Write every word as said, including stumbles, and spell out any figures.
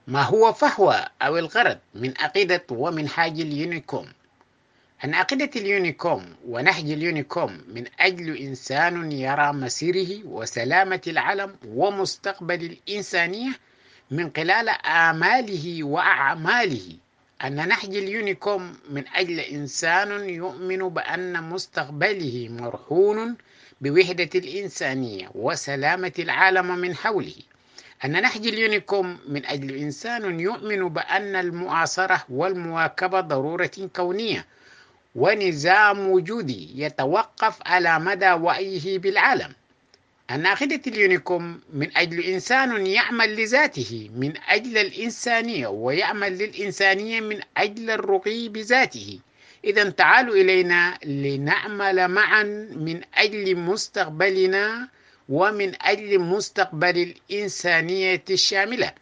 ما هو فهو أو الغرض من عقيدة ومنهاج اليونيكوم؟ أن عقيدة اليونيكوم ونهج اليونيكوم من أجل إنسان يرى مسيره وسلامة العالم ومستقبل الإنسانية من خلال آماله وأعماله. أن نهج اليونيكوم من أجل إنسان يؤمن بأن مستقبله مرهون بوحدة الإنسانية وسلامة العالم من حوله. أن نهج اليونيكوم من أجل إنسان يؤمن بأن المعاصرة والمواكبة ضرورة كونية ونظام وجودي يتوقف على مدى وعيه بالعالم. أن عقيدة اليونيكوم من أجل إنسان يعمل لذاته من أجل الإنسانية ويعمل للإنسانية من أجل الرقي بذاته. إذا تعالوا إلينا لنعمل معا من أجل مستقبلنا ومن أجل مستقبل الإنسانية الشاملة.